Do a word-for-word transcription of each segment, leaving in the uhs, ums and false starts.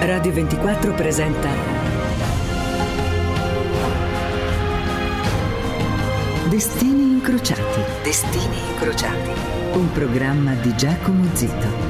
Radio ventiquattro presenta Destini incrociati. Destini incrociati. Un programma di Giacomo Zito.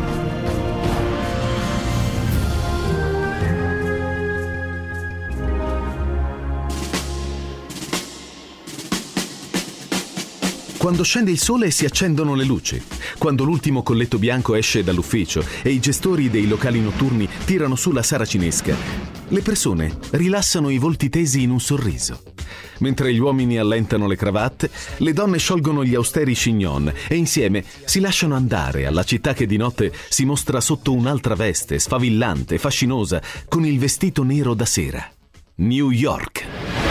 Quando scende il sole si accendono le luci, quando l'ultimo colletto bianco esce dall'ufficio e i gestori dei locali notturni tirano su la saracinesca, le persone rilassano i volti tesi in un sorriso. Mentre gli uomini allentano le cravatte, le donne sciolgono gli austeri chignon e insieme si lasciano andare alla città che di notte si mostra sotto un'altra veste, sfavillante, fascinosa, con il vestito nero da sera. New York.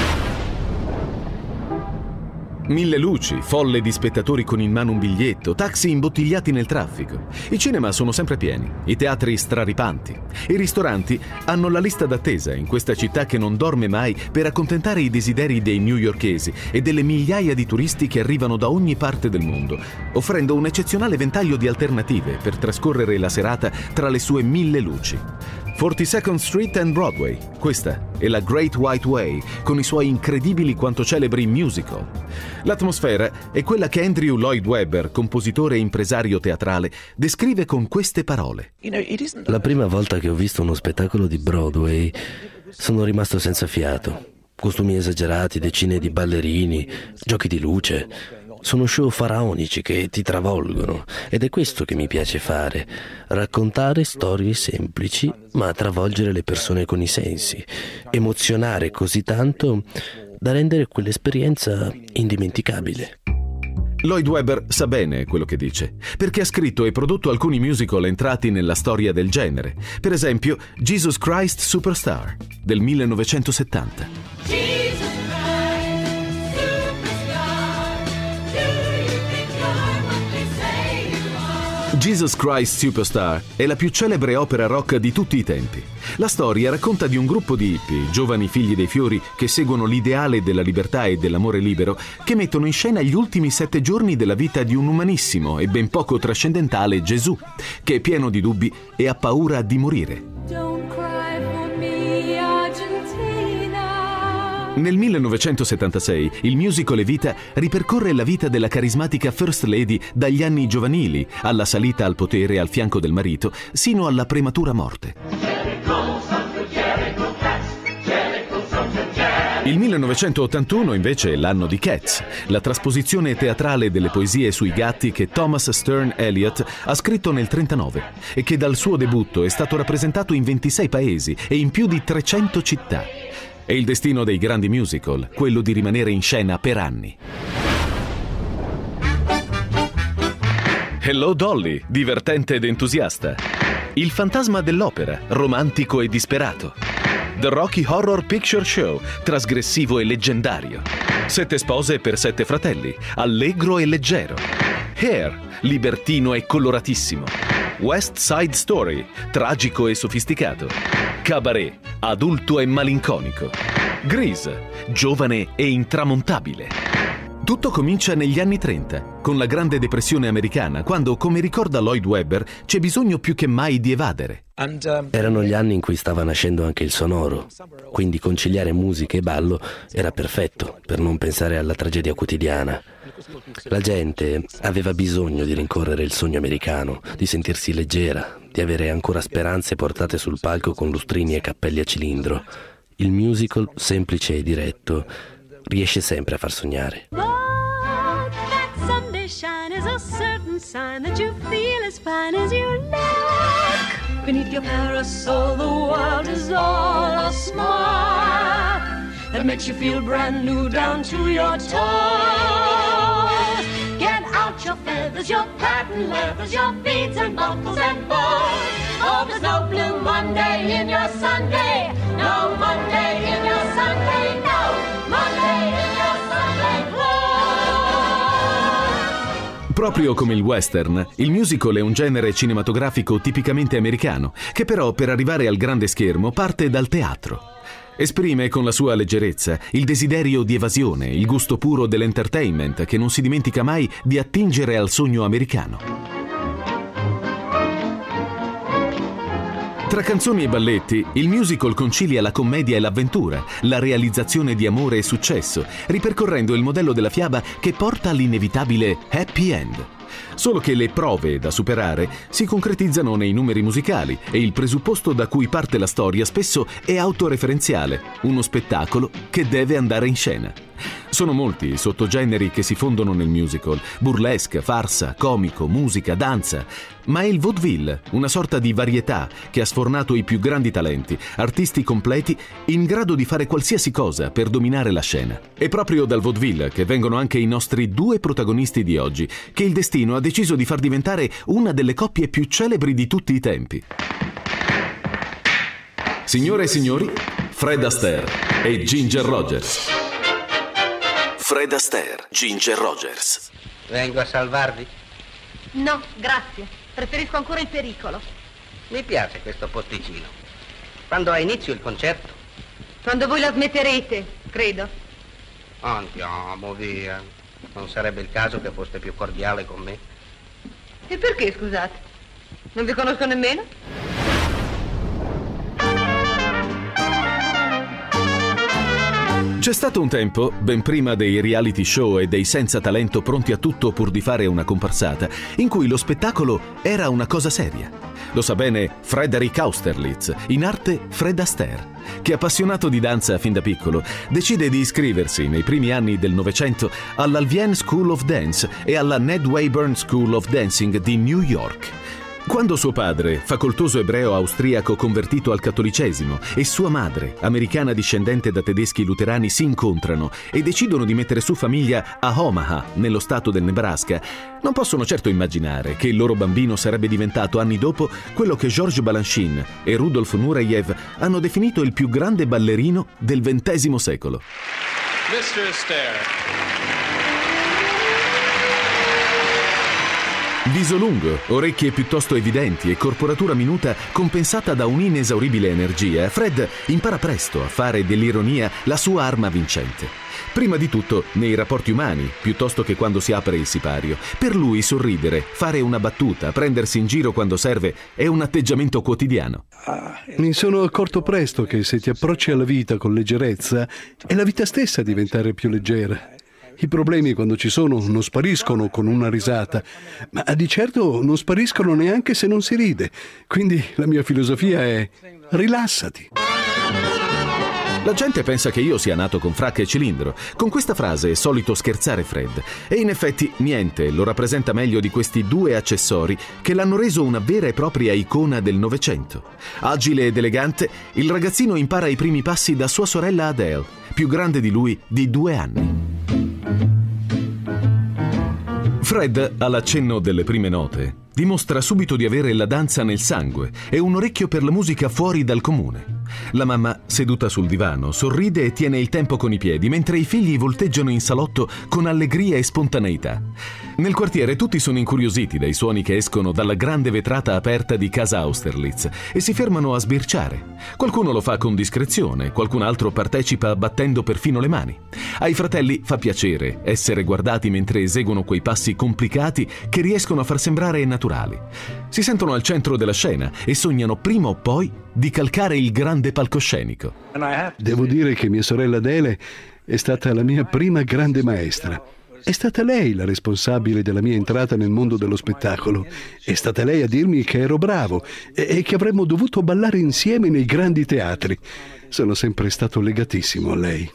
Mille luci, folle di spettatori con in mano un biglietto, taxi imbottigliati nel traffico. I cinema sono sempre pieni, i teatri straripanti. I ristoranti hanno la lista d'attesa in questa città che non dorme mai per accontentare i desideri dei newyorkesi e delle migliaia di turisti che arrivano da ogni parte del mondo, offrendo un eccezionale ventaglio di alternative per trascorrere la serata tra le sue mille luci. forty-second Street and Broadway, questa è la Great White Way, con i suoi incredibili quanto celebri musical. L'atmosfera è quella che Andrew Lloyd Webber, compositore e impresario teatrale, descrive con queste parole. La prima volta che ho visto uno spettacolo di Broadway sono rimasto senza fiato. Costumi esagerati, decine di ballerini, giochi di luce. Sono show faraonici che ti travolgono ed è questo che mi piace fare, raccontare storie semplici ma travolgere le persone con i sensi, emozionare così tanto da rendere quell'esperienza indimenticabile. Lloyd Webber sa bene quello che dice, perché ha scritto e prodotto alcuni musical entrati nella storia del genere, per esempio Jesus Christ Superstar del millenovecentosettanta. Jesus Christ Superstar è la più celebre opera rock di tutti i tempi. La storia racconta di un gruppo di hippie, giovani figli dei fiori che seguono l'ideale della libertà e dell'amore libero, che mettono in scena gli ultimi sette giorni della vita di un umanissimo e ben poco trascendentale Gesù, che è pieno di dubbi e ha paura di morire. Nel millenovecentosettantasei il musical Evita ripercorre la vita della carismatica First Lady dagli anni giovanili, alla salita al potere al fianco del marito, sino alla prematura morte. Il millenovecentottantuno invece è l'anno di Cats, la trasposizione teatrale delle poesie sui gatti che Thomas Stern Eliot ha scritto nel trentanove e che dal suo debutto è stato rappresentato in ventisei paesi e in più di trecento città. È il destino dei grandi musical, quello di rimanere in scena per anni. Hello Dolly, divertente ed entusiasta. Il fantasma dell'opera, romantico e disperato. The Rocky Horror Picture Show, trasgressivo e leggendario. Sette spose per sette fratelli, allegro e leggero. Hair, libertino e coloratissimo. West Side Story, tragico e sofisticato. Cabaret, adulto e malinconico. Grease, giovane e intramontabile. Tutto comincia negli anni trenta, con la Grande Depressione americana, quando, come ricorda Lloyd Webber, c'è bisogno più che mai di evadere. Erano gli anni in cui stava nascendo anche il sonoro, quindi conciliare musica e ballo era perfetto per non pensare alla tragedia quotidiana. La gente aveva bisogno di rincorrere il sogno americano, di sentirsi leggera, di avere ancora speranze portate sul palco con lustrini e cappelli a cilindro. Il musical, semplice e diretto, riesce sempre a far sognare. Beneath your parasol, the world is all a smile that makes you feel brand new down to your toes. Get out your feathers, your patent leathers, your beads and buckles and bows. Oh, there's no blue Monday in your Sunday, no Monday in your Sunday, no Monday in your Sunday clothes. Proprio come il western, il musical è un genere cinematografico tipicamente americano, che però per arrivare al grande schermo parte dal teatro. Esprime con la sua leggerezza il desiderio di evasione, il gusto puro dell'entertainment che non si dimentica mai di attingere al sogno americano. Tra canzoni e balletti, il musical concilia la commedia e l'avventura, la realizzazione di amore e successo, ripercorrendo il modello della fiaba che porta all'inevitabile happy end. Solo che le prove da superare si concretizzano nei numeri musicali e il presupposto da cui parte la storia spesso è autoreferenziale, uno spettacolo che deve andare in scena. Sono molti i sottogeneri che si fondono nel musical: burlesque, farsa, comico, musica, danza. Ma è il vaudeville, una sorta di varietà che ha sfornato i più grandi talenti, artisti completi in grado di fare qualsiasi cosa per dominare la scena. È proprio dal vaudeville che vengono anche i nostri due protagonisti di oggi, che il destino ha deciso di far diventare una delle coppie più celebri di tutti i tempi. Signore e signori, Fred Astaire e Ginger Rogers. Fred Astaire, Ginger Rogers. Vengo a salvarvi? No, grazie. Preferisco ancora il pericolo. Mi piace questo posticino. Quando ha inizio il concerto? Quando voi la smetterete, credo. Andiamo via. Non sarebbe il caso che foste più cordiale con me? E perché, scusate? Non vi conosco nemmeno? C'è stato un tempo, ben prima dei reality show e dei senza talento pronti a tutto pur di fare una comparsata, in cui lo spettacolo era una cosa seria. Lo sa bene Frederick Austerlitz, in arte Fred Astaire, che, appassionato di danza fin da piccolo, decide di iscriversi nei primi anni del Novecento all'Alvienne School of Dance e alla Ned Wayburn School of Dancing di New York. Quando suo padre, facoltoso ebreo austriaco convertito al cattolicesimo, e sua madre, americana discendente da tedeschi luterani, si incontrano e decidono di mettere su famiglia a Omaha, nello stato del Nebraska, non possono certo immaginare che il loro bambino sarebbe diventato anni dopo quello che Georges Balanchine e Rudolf Nureyev hanno definito il più grande ballerino del ventesimo secolo. mister Astaire. Viso lungo, orecchie piuttosto evidenti e corporatura minuta compensata da un'inesauribile energia, Fred impara presto a fare dell'ironia la sua arma vincente. Prima di tutto nei rapporti umani, piuttosto che quando si apre il sipario. Per lui sorridere, fare una battuta, prendersi in giro quando serve è un atteggiamento quotidiano. Mi sono accorto presto che se ti approcci alla vita con leggerezza, è la vita stessa a diventare più leggera. I problemi, quando ci sono, non spariscono con una risata, ma di certo non spariscono neanche se non si ride. Quindi la mia filosofia è: rilassati. La gente pensa che io sia nato con fracca e cilindro. Con questa frase è solito scherzare Fred. E in effetti niente lo rappresenta meglio di questi due accessori che l'hanno reso una vera e propria icona del Novecento. Agile ed elegante, il ragazzino impara i primi passi da sua sorella Adele, più grande di lui di due anni. Fred, all'accenno delle prime note, dimostra subito di avere la danza nel sangue e un orecchio per la musica fuori dal comune. La mamma, seduta sul divano, sorride e tiene il tempo con i piedi, mentre i figli volteggiano in salotto con allegria e spontaneità. Nel quartiere tutti sono incuriositi dai suoni che escono dalla grande vetrata aperta di casa Austerlitz e si fermano a sbirciare. Qualcuno lo fa con discrezione, qualcun altro partecipa battendo perfino le mani. Ai fratelli fa piacere essere guardati mentre eseguono quei passi complicati che riescono a far sembrare naturali. Si sentono al centro della scena e sognano prima o poi di calcare il grande palcoscenico. Devo dire che mia sorella Adele è stata la mia prima grande maestra. È stata lei la responsabile della mia entrata nel mondo dello spettacolo. È stata lei a dirmi che ero bravo e, e che avremmo dovuto ballare insieme nei grandi teatri. Sono sempre stato legatissimo a lei.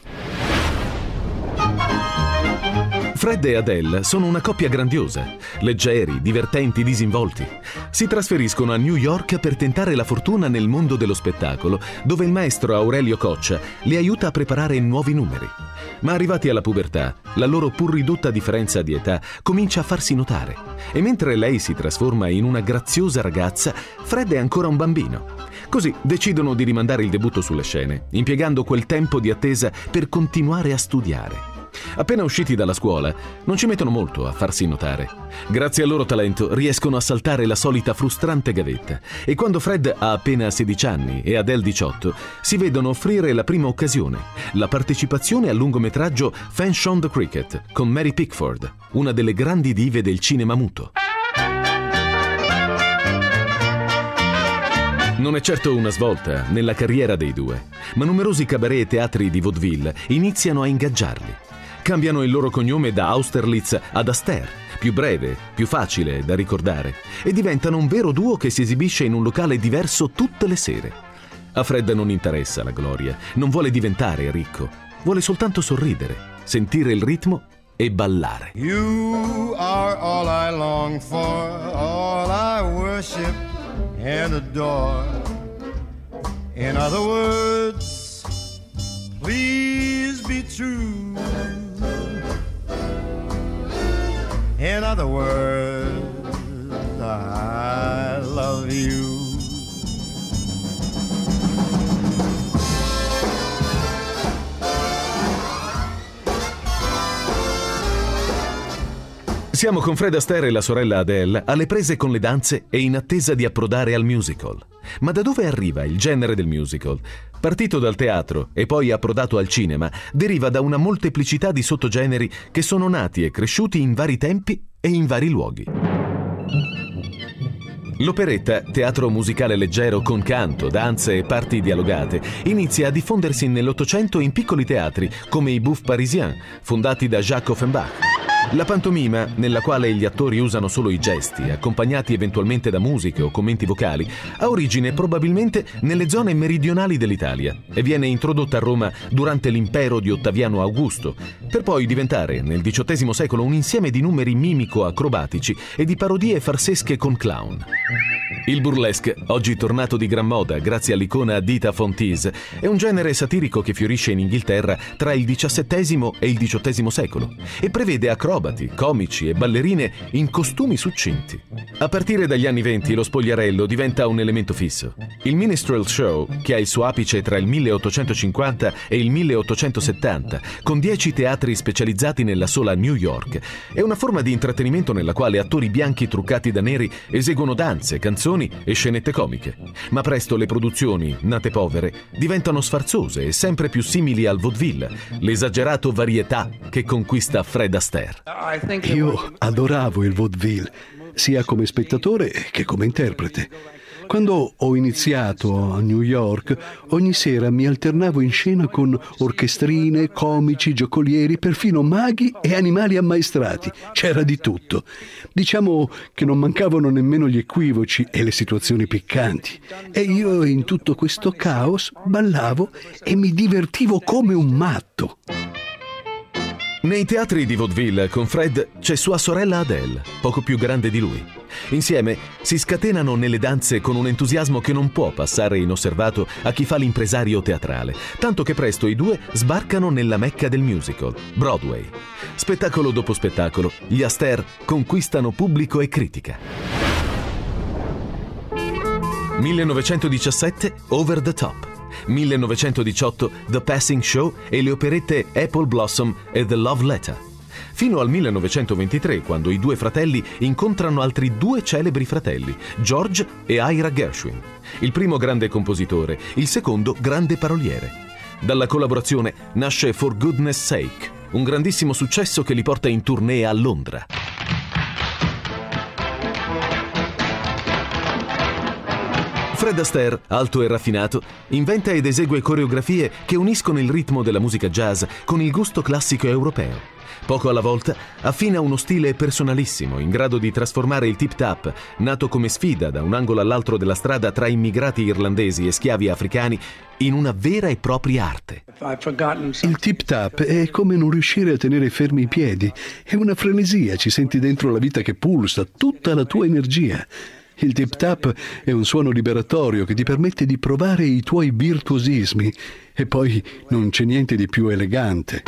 Fred e Adele sono una coppia grandiosa, leggeri, divertenti, disinvolti. Si trasferiscono a New York per tentare la fortuna nel mondo dello spettacolo, dove il maestro Aurelio Coccia li aiuta a preparare nuovi numeri. Ma arrivati alla pubertà, la loro pur ridotta differenza di età comincia a farsi notare. E mentre lei si trasforma in una graziosa ragazza, Fred è ancora un bambino. Così decidono di rimandare il debutto sulle scene, impiegando quel tempo di attesa per continuare a studiare. Appena usciti dalla scuola, non ci mettono molto a farsi notare. Grazie al loro talento riescono a saltare la solita frustrante gavetta e quando Fred ha appena sedici anni e Adele diciotto, si vedono offrire la prima occasione, la partecipazione al lungometraggio Fanch on the Cricket con Mary Pickford, una delle grandi dive del cinema muto. Non è certo una svolta nella carriera dei due, ma numerosi cabaret e teatri di vaudeville iniziano a ingaggiarli. Cambiano il loro cognome da Austerlitz ad Astaire, più breve, più facile da ricordare, e diventano un vero duo che si esibisce in un locale diverso tutte le sere. A Fred non interessa la gloria, non vuole diventare ricco, vuole soltanto sorridere, sentire il ritmo e ballare. You are all I long for, all I worship and adore. In other words, please be true. In other words, I love you. Siamo con Fred Astaire e la sorella Adele alle prese con le danze e in attesa di approdare al musical. Ma da dove arriva il genere del musical? Partito dal teatro e poi approdato al cinema, deriva da una molteplicità di sottogeneri che sono nati e cresciuti in vari tempi e in vari luoghi. L'operetta, teatro musicale leggero con canto, danze e parti dialogate, inizia a diffondersi nell'Ottocento in piccoli teatri come i Bouffes Parisiens, fondati da Jacques Offenbach. La pantomima, nella quale gli attori usano solo i gesti, accompagnati eventualmente da musiche o commenti vocali, ha origine probabilmente nelle zone meridionali dell'Italia e viene introdotta a Roma durante l'impero di Ottaviano Augusto, per poi diventare nel diciottesimo secolo un insieme di numeri mimico-acrobatici e di parodie farsesche con clown. Il burlesque, oggi tornato di gran moda grazie all'icona Dita Von Teese, è un genere satirico che fiorisce in Inghilterra tra il diciassettesimo e il diciottesimo secolo e prevede acrobati, comici e ballerine in costumi succinti. A partire dagli anni venti lo spogliarello diventa un elemento fisso. Il minstrel show, che ha il suo apice tra il milleottocentocinquanta e il milleottocentosettanta, con dieci teatri specializzati nella sola New York, è una forma di intrattenimento nella quale attori bianchi truccati da neri eseguono danze, canzoni e scenette comiche. Ma presto le produzioni, nate povere, diventano sfarzose e sempre più simili al vaudeville, l'esagerato varietà che conquista Fred Astaire. Io adoravo il vaudeville, sia come spettatore che come interprete. Quando ho iniziato a New York, ogni sera mi alternavo in scena con orchestrine, comici, giocolieri, perfino maghi e animali ammaestrati. C'era di tutto. Diciamo che non mancavano nemmeno gli equivoci e le situazioni piccanti. E io in tutto questo caos ballavo e mi divertivo come un matto. Nei teatri di vaudeville con Fred c'è sua sorella Adele, poco più grande di lui. Insieme si scatenano nelle danze con un entusiasmo che non può passare inosservato a chi fa l'impresario teatrale, tanto che presto i due sbarcano nella mecca del musical, Broadway. Spettacolo dopo spettacolo, gli Astaire conquistano pubblico e critica. millenovecentodiciassette, Over the Top. millenovecentodiciotto, The Passing Show e le operette Apple Blossom e The Love Letter. Fino al millenovecentoventitré, quando i due fratelli incontrano altri due celebri fratelli, George e Ira Gershwin. Il primo grande compositore, il secondo grande paroliere. Dalla collaborazione nasce For Goodness Sake, un grandissimo successo che li porta in tournée a Londra. Fred Astaire, alto e raffinato, inventa ed esegue coreografie che uniscono il ritmo della musica jazz con il gusto classico europeo. Poco alla volta affina uno stile personalissimo, in grado di trasformare il tip-tap, nato come sfida da un angolo all'altro della strada tra immigrati irlandesi e schiavi africani, in una vera e propria arte. Il tip-tap è come non riuscire a tenere fermi i piedi. È una frenesia, ci senti dentro la vita che pulsa, tutta la tua energia. Il tip-tap è un suono liberatorio che ti permette di provare i tuoi virtuosismi e poi non c'è niente di più elegante.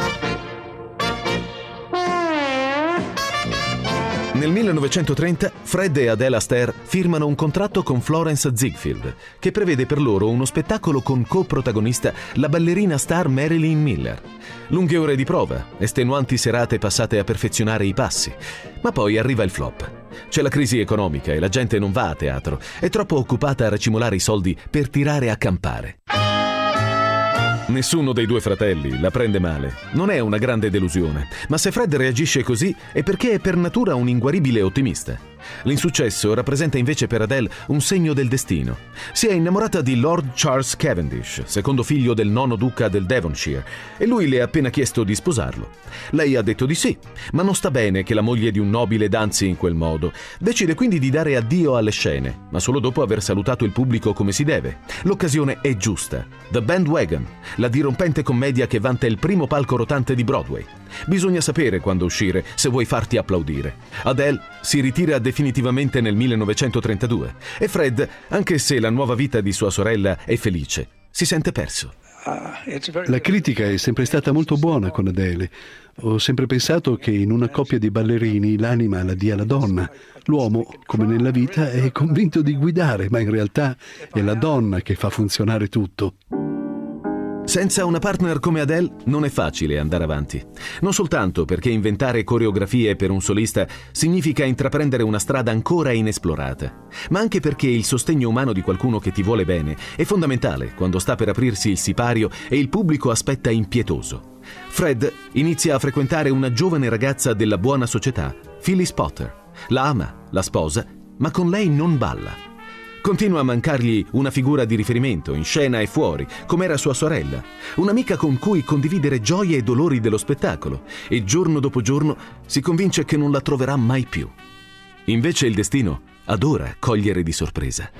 Nel millenovecentotrenta Fred e Adele Astaire firmano un contratto con Florence Ziegfeld che prevede per loro uno spettacolo con coprotagonista la ballerina star Marilyn Miller. Lunghe ore di prova, estenuanti serate passate a perfezionare i passi, ma poi arriva il flop. C'è la crisi economica e la gente non va a teatro, è troppo occupata a racimolare i soldi per tirare a campare. Nessuno dei due fratelli la prende male. Non è una grande delusione, ma se Fred reagisce così è perché è per natura un inguaribile ottimista. L'insuccesso rappresenta invece per Adele un segno del destino. Si è innamorata di Lord Charles Cavendish, secondo figlio del nono duca del Devonshire, e lui le ha appena chiesto di sposarlo. Lei ha detto di sì, ma non sta bene che la moglie di un nobile danzi in quel modo. Decide quindi di dare addio alle scene, ma solo dopo aver salutato il pubblico come si deve. L'occasione è giusta. The Bandwagon, la dirompente commedia che vanta il primo palco rotante di Broadway. Bisogna sapere quando uscire se vuoi farti applaudire. Adele si ritira definitivamente nel millenovecentotrentadue e Fred, anche se la nuova vita di sua sorella è felice, si sente perso. La critica è sempre stata molto buona con Adele. Ho sempre pensato che in una coppia di ballerini l'anima la dia la donna. L'uomo, come nella vita, è convinto di guidare, ma in realtà è la donna che fa funzionare tutto. Senza una partner come Adele non è facile andare avanti. Non soltanto perché inventare coreografie per un solista significa intraprendere una strada ancora inesplorata, ma anche perché il sostegno umano di qualcuno che ti vuole bene è fondamentale quando sta per aprirsi il sipario e il pubblico aspetta impietoso. Fred inizia a frequentare una giovane ragazza della buona società, Phyllis Potter. La ama, la sposa, ma con lei non balla. Continua a mancargli una figura di riferimento in scena e fuori, come era sua sorella, un'amica con cui condividere gioie e dolori dello spettacolo, e giorno dopo giorno si convince che non la troverà mai più. Invece il destino adora cogliere di sorpresa.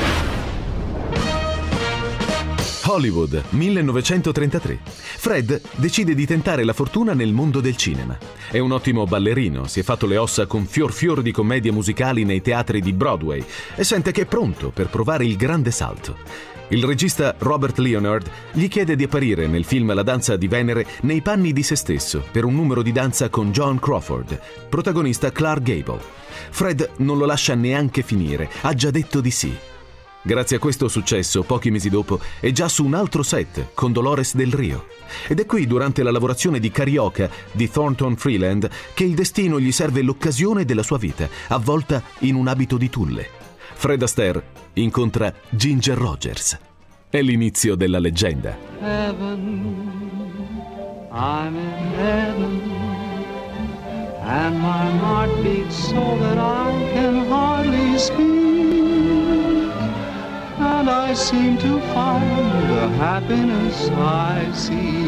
Hollywood, millenovecentotrentatré. Fred decide di tentare la fortuna nel mondo del cinema. È un ottimo ballerino, si è fatto le ossa con fior fior di commedie musicali nei teatri di Broadway e sente che è pronto per provare il grande salto. Il regista Robert Leonard gli chiede di apparire nel film La danza di Venere nei panni di se stesso per un numero di danza con Joan Crawford, protagonista Clark Gable. Fred non lo lascia neanche finire, ha già detto di sì. Grazie a questo successo, pochi mesi dopo, è già su un altro set con Dolores Del Rio. Ed è qui, durante la lavorazione di Carioca di Thornton Freeland, che il destino gli serve l'occasione della sua vita, avvolta in un abito di tulle. Fred Astaire incontra Ginger Rogers. È l'inizio della leggenda. Heaven, I'm in heaven, and my heart beats so that I can hardly speak. And I seem to find the happiness I see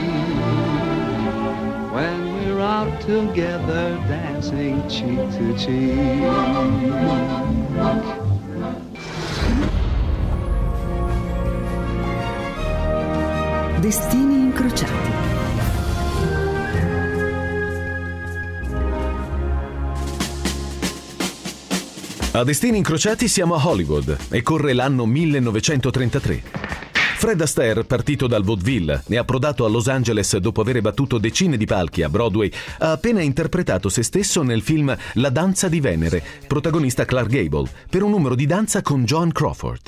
when we're out together dancing cheek to cheek. Destini incrociati. A Destini incrociati siamo a Hollywood e corre l'anno millenovecentotrentatré. Fred Astaire, partito dal vaudeville e approdato a Los Angeles dopo aver battuto decine di palchi a Broadway, ha appena interpretato se stesso nel film La danza di Venere, protagonista Clark Gable, per un numero di danza con Joan Crawford.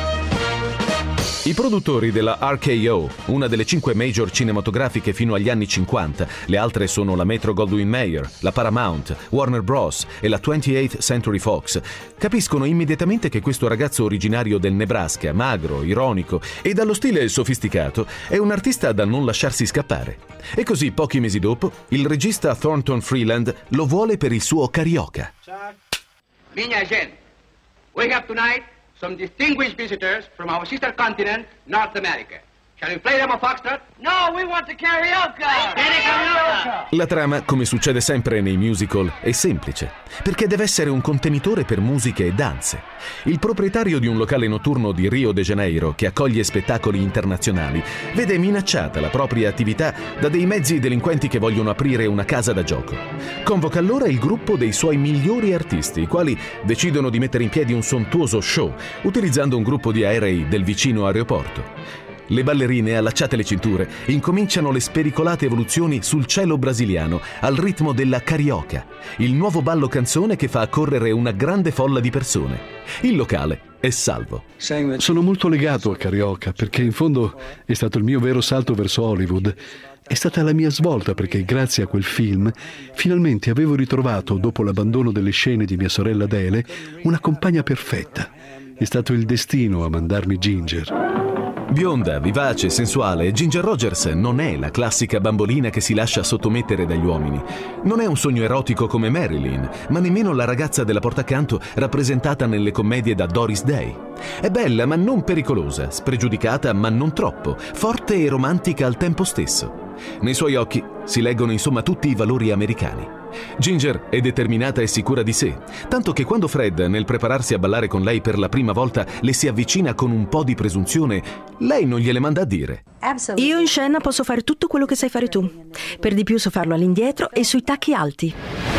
I produttori della R K O, una delle cinque major cinematografiche fino agli anni cinquanta, le altre sono la Metro-Goldwyn-Mayer, la Paramount, Warner Bros. E la twentieth Century Fox, capiscono immediatamente che questo ragazzo originario del Nebraska, magro, ironico e dallo stile sofisticato, è un artista da non lasciarsi scappare. E così, pochi mesi dopo, il regista Thornton Freeland lo vuole per il suo Carioca. Vigna gente, we have tonight some distinguished visitors from our sister continent, North America. Shall we play them a foxtrot? No, we want the karaoke! Karaoke! La trama, come succede sempre nei musical, è semplice, perché deve essere un contenitore per musiche e danze. Il proprietario di un locale notturno di Rio de Janeiro, che accoglie spettacoli internazionali, vede minacciata la propria attività da dei mezzi delinquenti che vogliono aprire una casa da gioco. Convoca allora il gruppo dei suoi migliori artisti, i quali decidono di mettere in piedi un sontuoso show, utilizzando un gruppo di aerei del vicino aeroporto. Le ballerine, allacciate le cinture, incominciano le spericolate evoluzioni sul cielo brasiliano al ritmo della carioca, il nuovo ballo canzone che fa accorrere una grande folla di persone. Il locale è salvo. Sono molto legato a Carioca perché in fondo è stato il mio vero salto verso Hollywood. È stata la mia svolta perché grazie a quel film finalmente avevo ritrovato, dopo l'abbandono delle scene di mia sorella Adele, una compagna perfetta. È stato il destino a mandarmi Ginger. Bionda, vivace, sensuale, Ginger Rogers non è la classica bambolina che si lascia sottomettere dagli uomini. Non è un sogno erotico come Marilyn, ma nemmeno la ragazza della porta accanto rappresentata nelle commedie da Doris Day. È bella ma non pericolosa, spregiudicata ma non troppo, forte e romantica al tempo stesso. Nei suoi occhi si leggono insomma tutti i valori americani. Ginger è determinata e sicura di sé, tanto che quando Fred, nel prepararsi a ballare con lei per la prima volta, le si avvicina con un po' di presunzione, lei non gliele manda a dire. Io in scena posso fare tutto quello che sai fare tu. Per di più so farlo all'indietro e sui tacchi alti.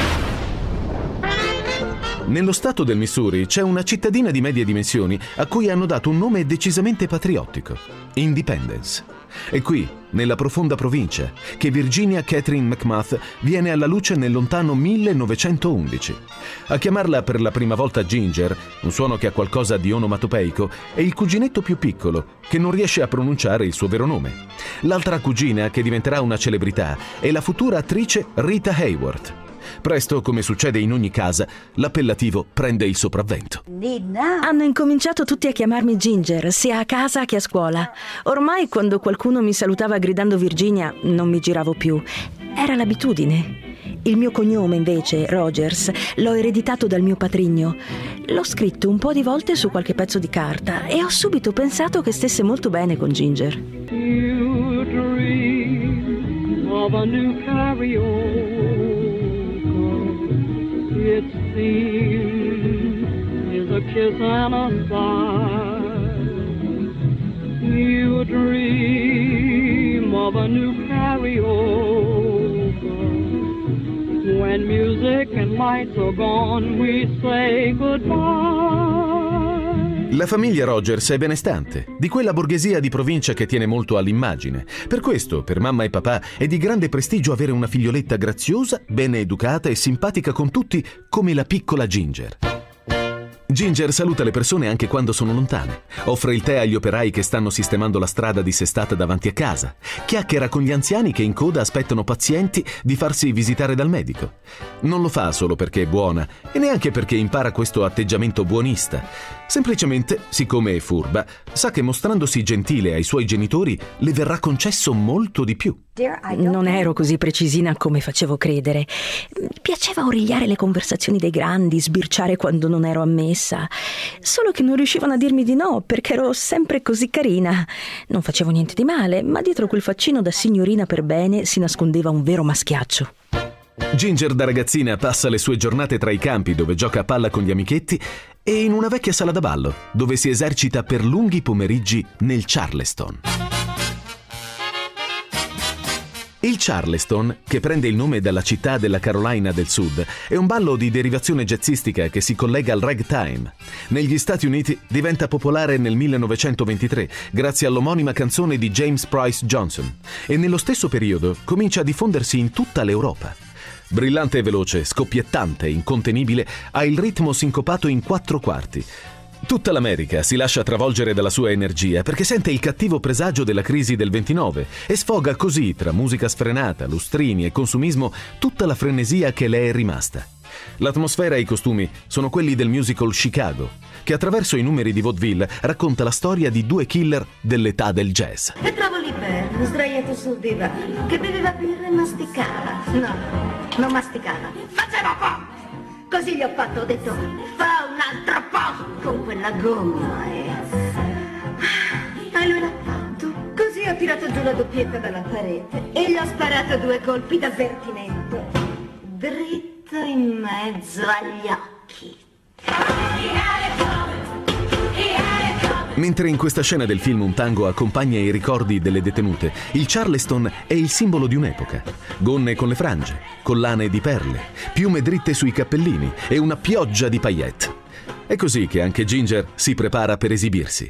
Nello stato del Missouri c'è una cittadina di medie dimensioni a cui hanno dato un nome decisamente patriottico: Independence. È qui, nella profonda provincia, che Virginia Catherine McMath viene alla luce nel lontano millenovecentoundici. A chiamarla per la prima volta Ginger, un suono che ha qualcosa di onomatopeico, è il cuginetto più piccolo, che non riesce a pronunciare il suo vero nome. L'altra cugina, che diventerà una celebrità, è la futura attrice Rita Hayworth. Presto, come succede in ogni casa, l'appellativo prende il sopravvento. Hanno incominciato tutti a chiamarmi Ginger, sia a casa che a scuola. Ormai quando qualcuno mi salutava gridando Virginia non mi giravo più. Era l'abitudine. Il mio cognome, invece, Rogers, l'ho ereditato dal mio patrigno. L'ho scritto un po' di volte su qualche pezzo di carta e ho subito pensato che stesse molto bene con Ginger. You dream of a new carry-on. It seems is a kiss and a sigh. You dream of a new karaoke. When music and lights are gone, we say goodbye. La famiglia Rogers è benestante, di quella borghesia di provincia che tiene molto all'immagine. Per questo, per mamma e papà, è di grande prestigio avere una figlioletta graziosa, bene educata e simpatica con tutti, come la piccola Ginger. Ginger saluta le persone anche quando sono lontane, offre il tè agli operai che stanno sistemando la strada dissestata davanti a casa, chiacchiera con gli anziani che in coda aspettano pazienti di farsi visitare dal medico. Non lo fa solo perché è buona e neanche perché impara questo atteggiamento buonista. Semplicemente, siccome è furba, sa che mostrandosi gentile ai suoi genitori le verrà concesso molto di più. Non ero così precisina come facevo credere. Mi piaceva origliare le conversazioni dei grandi, sbirciare quando non ero ammessa. Solo che non riuscivano a dirmi di no, perché ero sempre così carina. Non facevo niente di male, ma dietro quel faccino da signorina per bene si nascondeva un vero maschiaccio. Ginger da ragazzina passa le sue giornate tra i campi dove gioca a palla con gli amichetti e in una vecchia sala da ballo dove si esercita per lunghi pomeriggi nel Charleston. Il Charleston, che prende il nome dalla città della Carolina del Sud, è un ballo di derivazione jazzistica che si collega al ragtime. Negli Stati Uniti diventa popolare nel millenovecentoventitré grazie all'omonima canzone di James Price Johnson e nello stesso periodo comincia a diffondersi in tutta l'Europa. Brillante e veloce, scoppiettante e incontenibile, ha il ritmo sincopato in quattro quarti. Tutta l'America si lascia travolgere dalla sua energia perché sente il cattivo presagio della crisi del ventinove e sfoga così, tra musica sfrenata, lustrini e consumismo, tutta la frenesia che le è rimasta. L'atmosfera e i costumi sono quelli del musical Chicago, che attraverso i numeri di vaudeville racconta la storia di due killer dell'età del jazz. E trovo lì Bert, sdraiato sul divano, che beveva birra e masticava. No, non masticava, faceva po'! Così gli ho fatto, ho detto, fa un altro po' con quella gomma e... E lui l'ha fatto. Così ho tirato giù la doppietta dalla parete e gli ho sparato due colpi d'avvertimento. Dritto in mezzo agli occhi. Mentre in questa scena del film un tango accompagna i ricordi delle detenute, il Charleston è il simbolo di un'epoca. Gonne con le frange, collane di perle, piume dritte sui cappellini e una pioggia di paillette. È così che anche Ginger si prepara per esibirsi.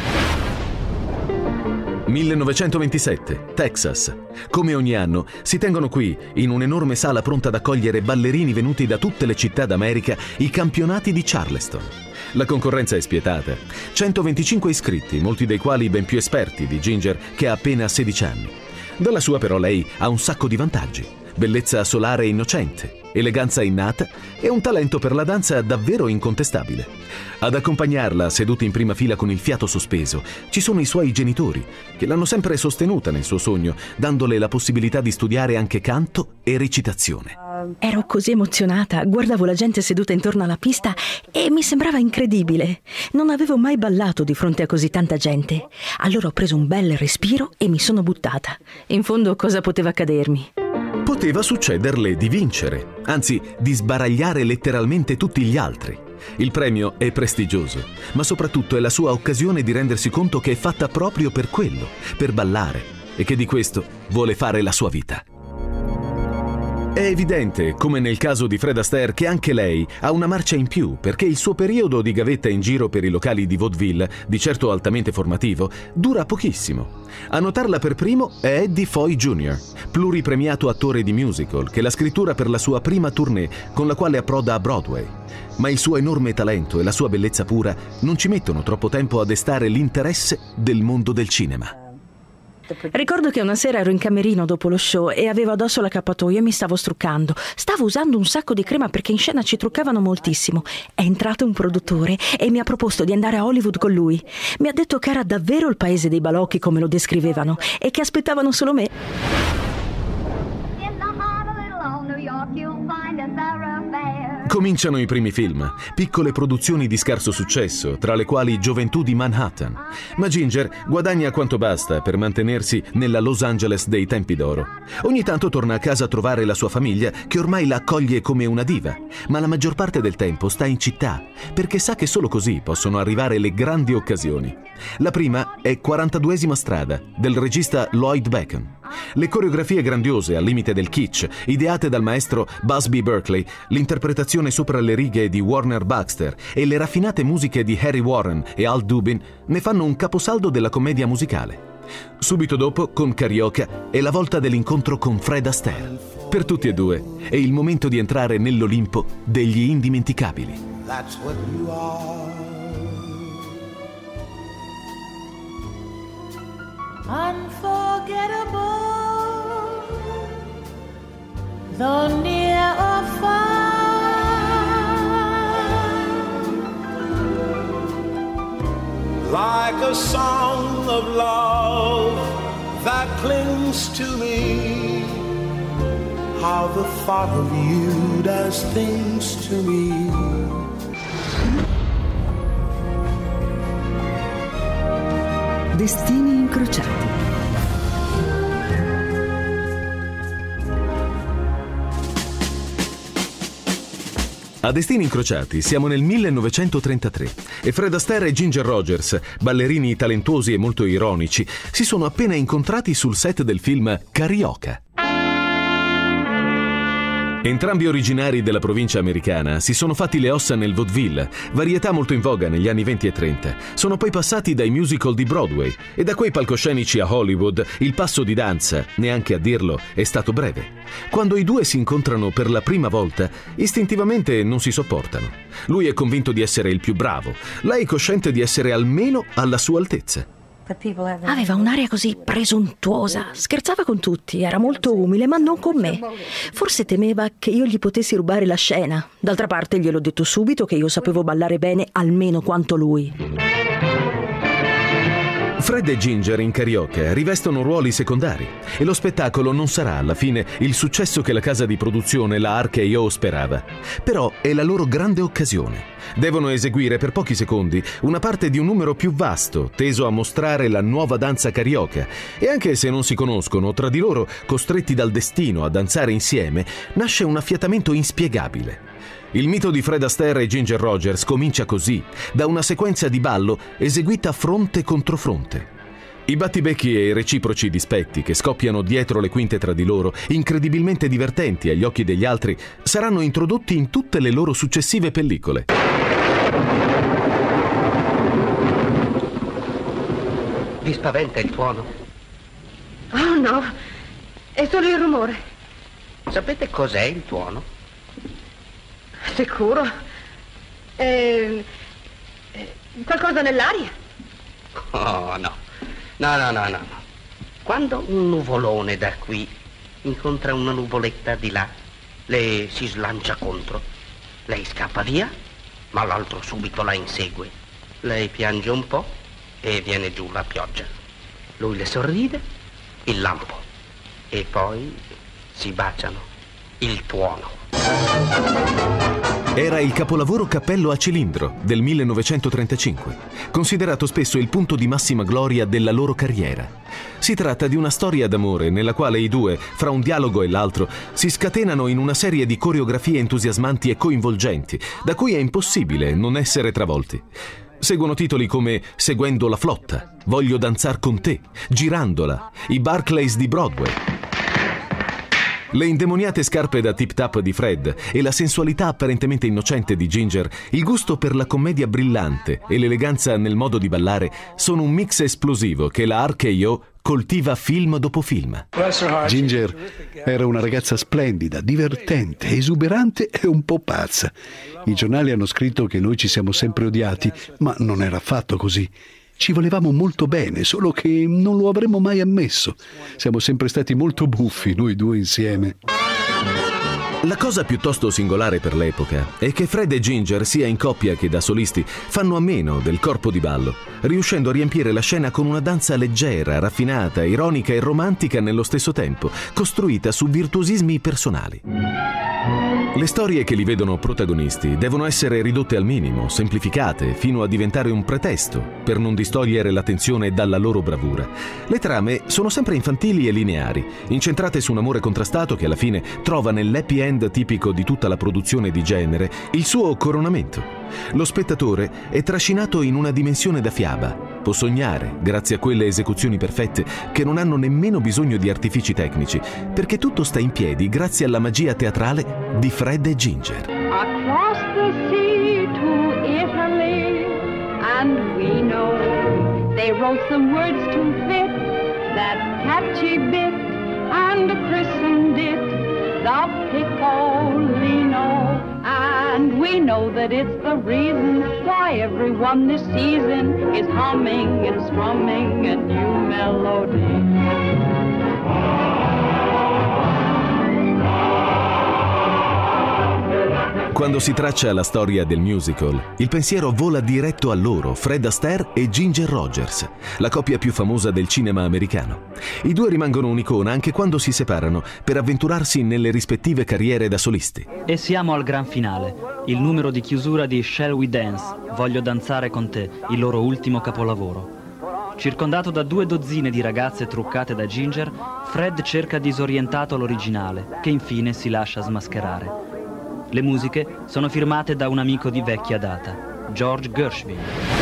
millenovecentoventisette, Texas. Come ogni anno, si tengono qui, in un'enorme sala pronta ad accogliere ballerini venuti da tutte le città d'America, i campionati di Charleston. La concorrenza è spietata. centoventicinque iscritti, molti dei quali ben più esperti di Ginger, che ha appena sedici anni. Dalla sua però lei ha un sacco di vantaggi. bellezza solare e innocente, eleganza innata e un talento per la danza davvero incontestabile. Ad accompagnarla, seduta in prima fila con il fiato sospeso, ci sono i suoi genitori, che l'hanno sempre sostenuta nel suo sogno, dandole la possibilità di studiare anche canto e recitazione. Ero così emozionata, guardavo la gente seduta intorno alla pista e mi sembrava incredibile. Non avevo mai ballato di fronte a così tanta gente. Allora ho preso un bel respiro e mi sono buttata. In fondo, cosa poteva accadermi? Poteva succederle di vincere, anzi di sbaragliare letteralmente tutti gli altri. Il premio è prestigioso, ma soprattutto è la sua occasione di rendersi conto che è fatta proprio per quello, per ballare, e che di questo vuole fare la sua vita. È evidente, come nel caso di Fred Astaire, che anche lei ha una marcia in più, perché il suo periodo di gavetta in giro per i locali di vaudeville, di certo altamente formativo, dura pochissimo. A notarla per primo è Eddie Foy junior, pluripremiato attore di musical, che la scrittura per la sua prima tournée, con la quale approda a Broadway. Ma il suo enorme talento e la sua bellezza pura non ci mettono troppo tempo a destare l'interesse del mondo del cinema. Ricordo che una sera ero in camerino dopo lo show e avevo addosso l'accappatoio e mi stavo struccando. Stavo usando un sacco di crema perché in scena ci truccavano moltissimo. È entrato un produttore e mi ha proposto di andare a Hollywood con lui. Mi ha detto che era davvero il paese dei balocchi come lo descrivevano e che aspettavano solo me. Cominciano i primi film, piccole produzioni di scarso successo, tra le quali Gioventù di Manhattan. Ma Ginger guadagna quanto basta per mantenersi nella Los Angeles dei tempi d'oro. Ogni tanto torna a casa a trovare la sua famiglia, che ormai la accoglie come una diva, ma la maggior parte del tempo sta in città, perché sa che solo così possono arrivare le grandi occasioni. La prima è quarantaduesima strada, del regista Lloyd Bacon. Le coreografie grandiose al limite del kitsch, ideate dal maestro Busby Berkeley, l'interpretazione sopra le righe di Warner Baxter e le raffinate musiche di Harry Warren e Al Dubin ne fanno un caposaldo della commedia musicale. Subito dopo, con Carioca, è la volta dell'incontro con Fred Astaire. Per tutti e due è il momento di entrare nell'Olimpo degli indimenticabili. That's what you are. Unforgettable, though near or far, Like a song of love that clings to me, how the thought of you does things to me. Destini incrociati. A Destini incrociati siamo nel millenovecentotrentatré e Fred Astaire e Ginger Rogers, ballerini talentuosi e molto ironici, si sono appena incontrati sul set del film Carioca. Entrambi originari della provincia americana, si sono fatti le ossa nel vaudeville, varietà molto in voga negli anni venti e trenta. Sono poi passati dai musical di Broadway e da quei palcoscenici a Hollywood il passo di danza, neanche a dirlo, è stato breve. Quando i due si incontrano per la prima volta, istintivamente non si sopportano. Lui è convinto di essere il più bravo, lei cosciente di essere almeno alla sua altezza. Aveva un'aria così presuntuosa, scherzava con tutti, era molto umile, ma non con me. Forse temeva che io gli potessi rubare la scena. D'altra parte gliel'ho detto subito che io sapevo ballare bene almeno quanto lui. Fred e Ginger in Carioca rivestono ruoli secondari e lo spettacolo non sarà alla fine il successo che la casa di produzione, la R K O, sperava. Però è la loro grande occasione. Devono eseguire per pochi secondi una parte di un numero più vasto, teso a mostrare la nuova danza carioca. E anche se non si conoscono, tra di loro, costretti dal destino a danzare insieme, nasce un affiatamento inspiegabile. Il mito di Fred Astaire e Ginger Rogers comincia così, da una sequenza di ballo eseguita fronte contro fronte. I battibecchi e i reciproci dispetti che scoppiano dietro le quinte tra di loro, incredibilmente divertenti agli occhi degli altri, saranno introdotti in tutte le loro successive pellicole. Vi spaventa il tuono? Oh no, è solo il rumore. Sapete cos'è il tuono? Sicuro? È... è qualcosa nell'aria? Oh no, no, no, no, no. Quando un nuvolone da qui incontra una nuvoletta di là, le si slancia contro, lei scappa via, ma l'altro subito la insegue. Lei piange un po' e viene giù la pioggia. Lui le sorride, il lampo, e poi si baciano, il tuono. Era il capolavoro Cappello a cilindro del millenovecentotrentacinque, considerato spesso il punto di massima gloria della loro carriera. Si tratta di una storia d'amore nella quale i due, fra un dialogo e l'altro, si scatenano in una serie di coreografie entusiasmanti e coinvolgenti, da cui è impossibile non essere travolti. Seguono titoli come Seguendo la flotta, Voglio danzar con te, Girandola, i Barclays di Broadway. Le indemoniate scarpe da tip-tap di Fred e la sensualità apparentemente innocente di Ginger, il gusto per la commedia brillante e l'eleganza nel modo di ballare sono un mix esplosivo che la R K O coltiva film dopo film. Ginger era una ragazza splendida, divertente, esuberante e un po' pazza. I giornali hanno scritto che noi ci siamo sempre odiati, ma non era affatto così. Ci volevamo molto bene, solo che non lo avremmo mai ammesso. Siamo sempre stati molto buffi, noi due insieme. La cosa piuttosto singolare per l'epoca è che Fred e Ginger, sia in coppia che da solisti, fanno a meno del corpo di ballo, riuscendo a riempire la scena con una danza leggera, raffinata, ironica e romantica nello stesso tempo, costruita su virtuosismi personali. Le storie che li vedono protagonisti devono essere ridotte al minimo, semplificate, fino a diventare un pretesto per non distogliere l'attenzione dalla loro bravura. Le trame sono sempre infantili e lineari, incentrate su un amore contrastato che alla fine trova nell'happy end tipico di tutta la produzione di genere il suo coronamento. Lo spettatore è trascinato in una dimensione da fiaba, può sognare grazie a quelle esecuzioni perfette che non hanno nemmeno bisogno di artifici tecnici, perché tutto sta in piedi grazie alla magia teatrale di Fred e Ginger. Across the sea to Italy, and we know they wrote some words to fit that catchy bit and christened it the Piccolino. And we know that it's the reason why everyone this season is humming and strumming a new melody. Quando si traccia la storia del musical, il pensiero vola diretto a loro, Fred Astaire e Ginger Rogers, la coppia più famosa del cinema americano. I due rimangono un'icona anche quando si separano per avventurarsi nelle rispettive carriere da solisti. E siamo al gran finale, il numero di chiusura di Shall We Dance, Voglio danzare con te, il loro ultimo capolavoro. Circondato da due dozzine di ragazze truccate da Ginger, Fred cerca disorientato l'originale, che infine si lascia smascherare. Le musiche sono firmate da un amico di vecchia data, George Gershwin.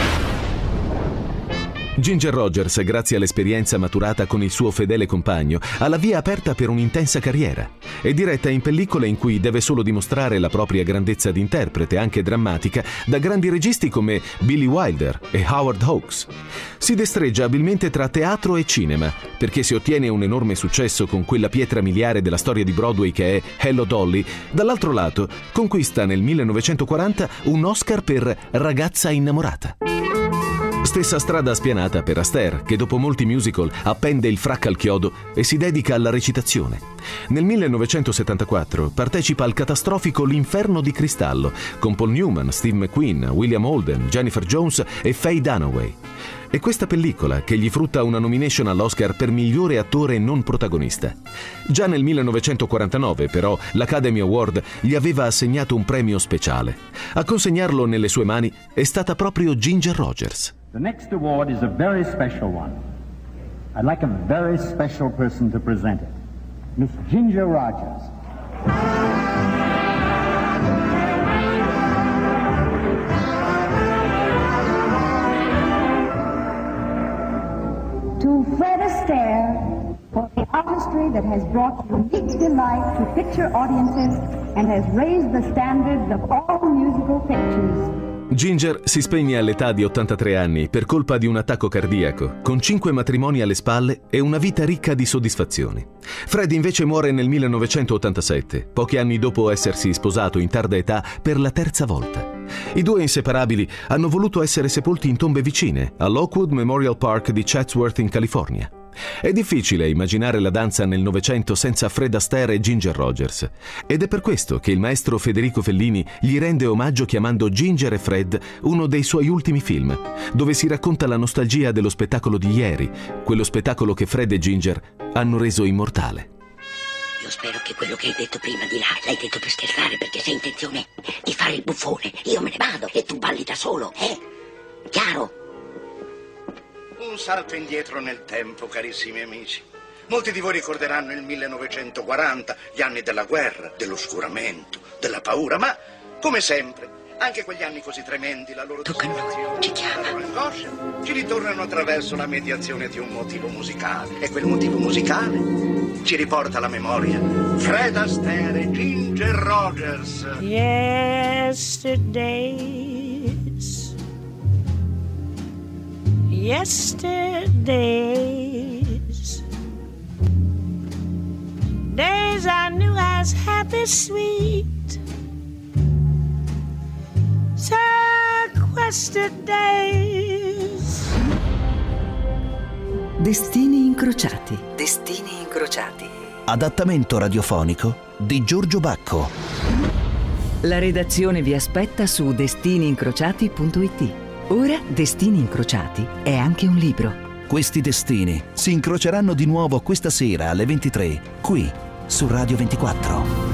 Ginger Rogers, grazie all'esperienza maturata con il suo fedele compagno, ha la via aperta per un'intensa carriera. È diretta in pellicole in cui deve solo dimostrare la propria grandezza di interprete, anche drammatica, da grandi registi come Billy Wilder e Howard Hawks. Si destreggia abilmente tra teatro e cinema, perché se ottiene un enorme successo con quella pietra miliare della storia di Broadway che è Hello Dolly, dall'altro lato conquista nel millenovecentoquaranta un Oscar per Ragazza innamorata. Stessa strada spianata per Astaire, che dopo molti musical appende il frac al chiodo e si dedica alla recitazione. Nel millenovecentosettantaquattro partecipa al catastrofico L'inferno di cristallo, con Paul Newman, Steve McQueen, William Holden, Jennifer Jones e Faye Dunaway. È questa pellicola che gli frutta una nomination all'Oscar per migliore attore non protagonista. Già nel millenovecentoquarantanove, però, l'Academy Award gli aveva assegnato un premio speciale. A consegnarlo nelle sue mani è stata proprio Ginger Rogers. The next award is a very special one. I'd like a very special person to present it. Miss Ginger Rogers. To Fred Astaire for the artistry that has brought unique delight to picture audiences and has raised the standards of all musical pictures. Ginger si spegne all'età di ottantatré anni per colpa di un attacco cardiaco, con cinque matrimoni alle spalle e una vita ricca di soddisfazioni. Fred invece muore nel millenovecentottantasette, pochi anni dopo essersi sposato in tarda età per la terza volta. I due inseparabili hanno voluto essere sepolti in tombe vicine, all'Oakwood Memorial Park di Chatsworth in California. È difficile immaginare la danza nel Novecento senza Fred Astaire e Ginger Rogers, ed è per questo che il maestro Federico Fellini gli rende omaggio chiamando Ginger e Fred uno dei suoi ultimi film, dove si racconta la nostalgia dello spettacolo di ieri, quello spettacolo che Fred e Ginger hanno reso immortale. Io spero che quello che hai detto prima di là l'hai detto per scherzare, perché se hai intenzione di fare il buffone io me ne vado e tu balli da solo, eh? Chiaro? Un salto indietro nel tempo, carissimi amici. Molti di voi ricorderanno il millenovecentoquaranta, gli anni della guerra, dell'oscuramento, della paura, ma come sempre, anche quegli anni così tremendi, la loro disperazione, ci chiama. la loro angoscia, ci ritornano attraverso la mediazione di un motivo musicale. E quel motivo musicale ci riporta alla memoria Fred Astaire e Ginger Rogers. Yesterdays, yesterdays, days I knew as happy, sweet, sequestered days. Destini incrociati. Destini incrociati. Adattamento radiofonico di Giorgio Bacco. La redazione vi aspetta su destini incrociati punto it. Ora Destini incrociati è anche un libro. Questi destini si incroceranno di nuovo questa sera alle ventitré, qui su Radio ventiquattro.